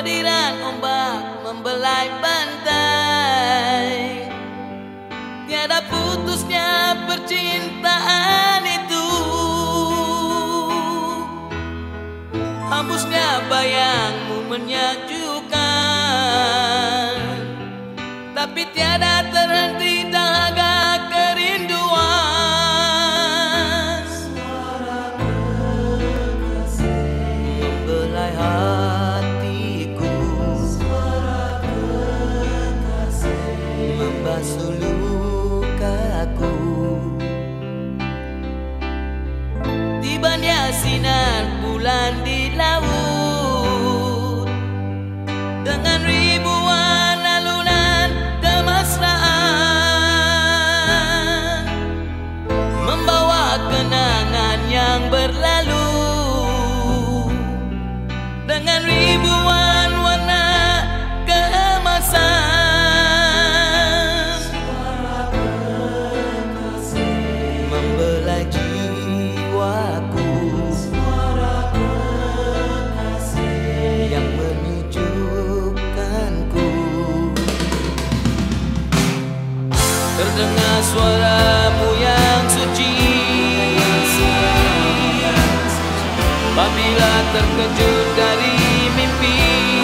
Hadiran ombak membelai pantai, tiada putusnya percintaan itu. Hembusnya bayangmu menyejukkan, tapi tiada terhenti dahaga kerinduan. Suara kekasih membelai hatiku, suara kekasih membasuh lukaku. Tibanya sinar bulan di laut dengan ribuan alunan kemesraan, membawa kenangan yang berlalu dengan ribuan warna keemasan. Suara kekasih membelai jiwaku, suara kekasih yang menyejukkanku. Terdengar suaramu yang suci, apabila terkejut dari mimpi.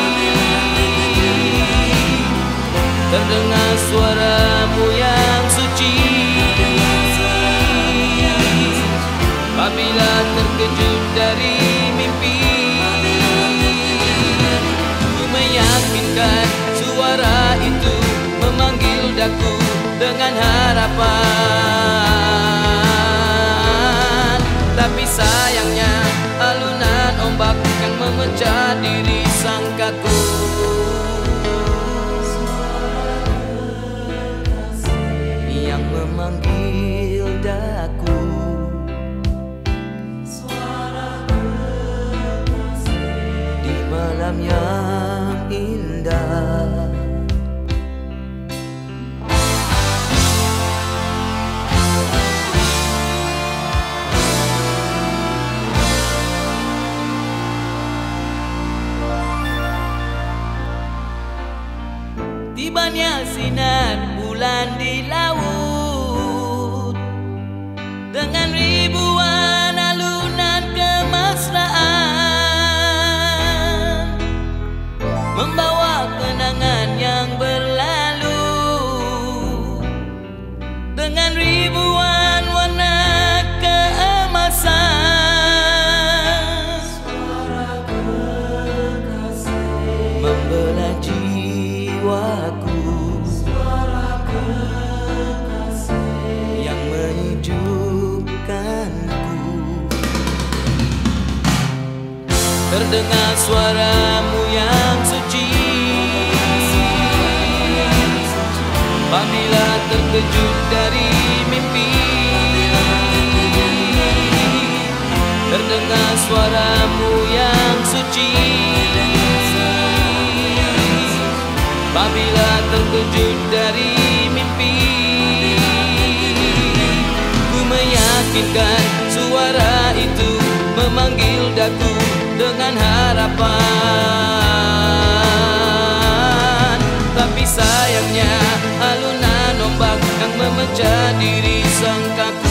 Terdengar suaramu yang suci, apabila terkejut dari mimpi. Ku meyakinkan suara itu memanggil daku dengan harapan, tapi sayangnya alunan ombak yang memecah diri sangkaku. Suara kekasih yang memanggil daku, suara kekasih di malam yang indah. Tibanya sinar bulan di laut dengan ribuan alunan kemesraan, membawa kenangan yang berlalu dengan ribuan warna keemasan. Suara kekasih membelai jiwaku, suara kekasih yang menyejukkanku. Terdengar suaramu yang suci, apabila terkejut dari mimpi. Terdengar suaramu yang suci, apabila terkejut dari mimpi. Ku meyakinkan suara itu memanggil daku dengan harapan, tapi sayangnya alunan ombak yang memecah diri sangkaku.